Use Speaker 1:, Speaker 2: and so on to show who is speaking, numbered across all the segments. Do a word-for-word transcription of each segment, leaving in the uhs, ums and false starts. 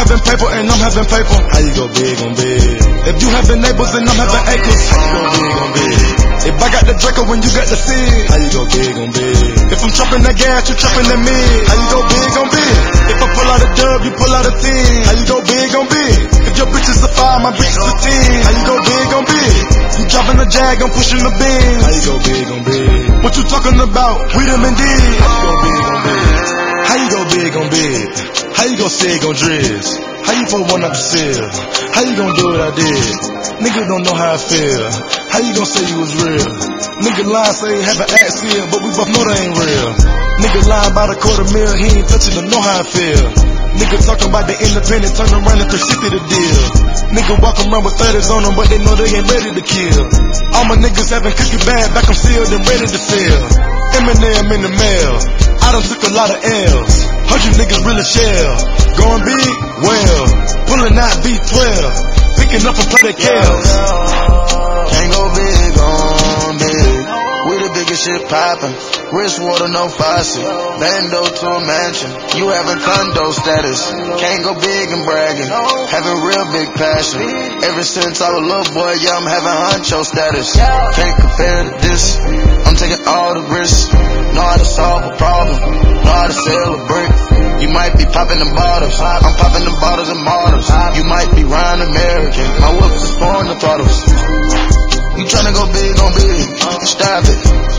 Speaker 1: having paper and I'm having paper, how you go big on big? If you having neighbors and I'm having acres, how you go big on big? If I got the Draco when you got the seed, how you go big on big? If I'm trapping that gas, you trapping that me, how you go big on big? If I pull out a dub, you pull out a ten, how you go big on big? If your bitch is a five, my bitch is a ten, how you go big on big? You driving a Jag, I'm pushing the bin, how you go big on big? What you talking about? We them indeed, how you go big on big? How you go big on big? How you gon' say it gon' drizz? How you put one up the seal? How you gon' do what I did? Nigga don't know how I feel. How you gon' say you was real? Nigga lie, say he have an accident, but we both know they ain't real. Nigga lying about a quarter mil, he ain't touching to know how I feel. Nigga talking about the independent, turn around and three sixty the deal. Nigga walk around with thirties on them, but they know they ain't ready to kill. All my niggas having cookie bag, back I'm sealed and ready to sell. Eminem in the mail, I done took a lot of L's. Hundred niggas really shell. Going big? Well, pulling out B twelve. Picking up a plate of Kales.
Speaker 2: Can't go big on big. We the biggest shit poppin'. Wrist water, no faucet. Bando to a mansion. You having condo status. Can't go big and bragging. Having real big passion. Ever since I was a little boy, yeah, I'm having honcho status. Can't compare to this. I'm taking all the risks. Know how to solve a problem. Know how to sell a brick. You might be popping them bottles. I'm popping them bottles and models. You might be Ryan American. My whip is pouring the bottles. You tryna go big on big. Stop it.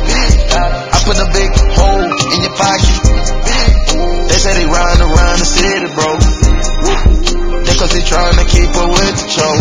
Speaker 2: I put a big hole in your pocket. They say they riding around the city, bro. They cause they trying to keep up with the show.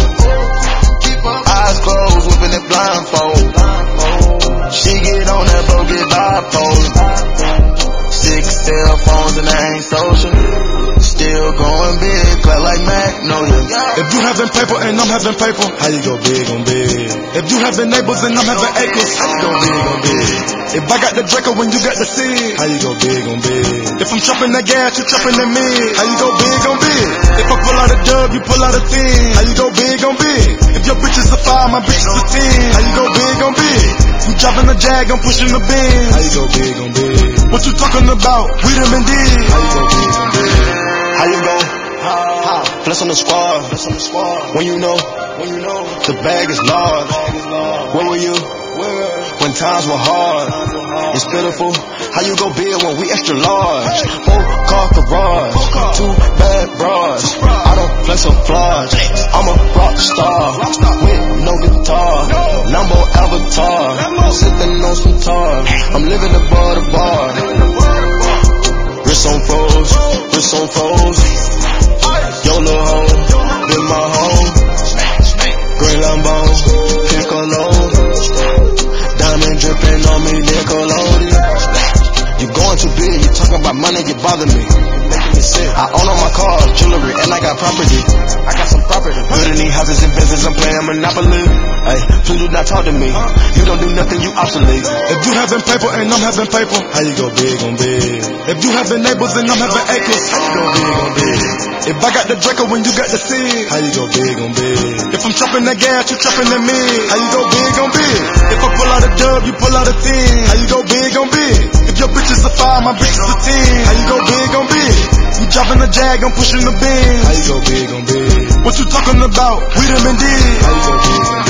Speaker 2: Eyes closed, whipping it blindfold. She get on that boat, get bipolar. Six cell phones and I ain't social. Still going big, clap like Magnolia.
Speaker 1: If you having paper and I'm having paper, how you go big on big? If you having neighbors and I'm having acres, how you go big on big? If I got the Draco when you got the seed, how you go big on big? If I'm trapping that gas, you trapping that me, how you go big on big? If I pull out a dub, you pull out a ten, how you go big on big? If your bitch is a five, my bitch is a ten, how you go big on big? You driving a Jag, I'm pushing the bin, how you go big on big? What you talking about? We them indeed, how you go big on big?
Speaker 2: How you go? How? Flex on the squad. Flex on the squad. When you know, when you know, the bag is large. Where were you? Where? When times were hard. It's pitiful. How you go big when we extra large? Four car garage. Two bad bras. I don't flex on flaws. I'm a rock star. With no guitar. Lambo avatar. Sipping on some tar. I'm living above the bar. Wrist on froze. Wrist on froze. Yo little hoe. Been my hoe. Green Lambo. Piccolo. Diamond dripping on me, Nickelodeon. You going too big, you talking about money, you bother me. Making me sick. I own all my cars, jewelry, and I got property. I got some property. Building these houses and business, I'm playing Monopoly. Hey, please do not talk to me. You don't do nothing, you obsolete.
Speaker 1: If you having paper and I'm having paper, how you go big on big? If you having neighbors and I'm having acres, how you go big on big? If I got the Draco when you got the seed, how you go big on big? If I'm trapping that gas, you trapping that me, how you go big on big? If I pull out a dub, you pull out a ten, how you go big on big? If your bitch is a five, my bitch is a ten, how you go big on big? You driving a Jag, I'm pushing the bin, how you go big on big? What you talking about? We them indeed, how you go big on big?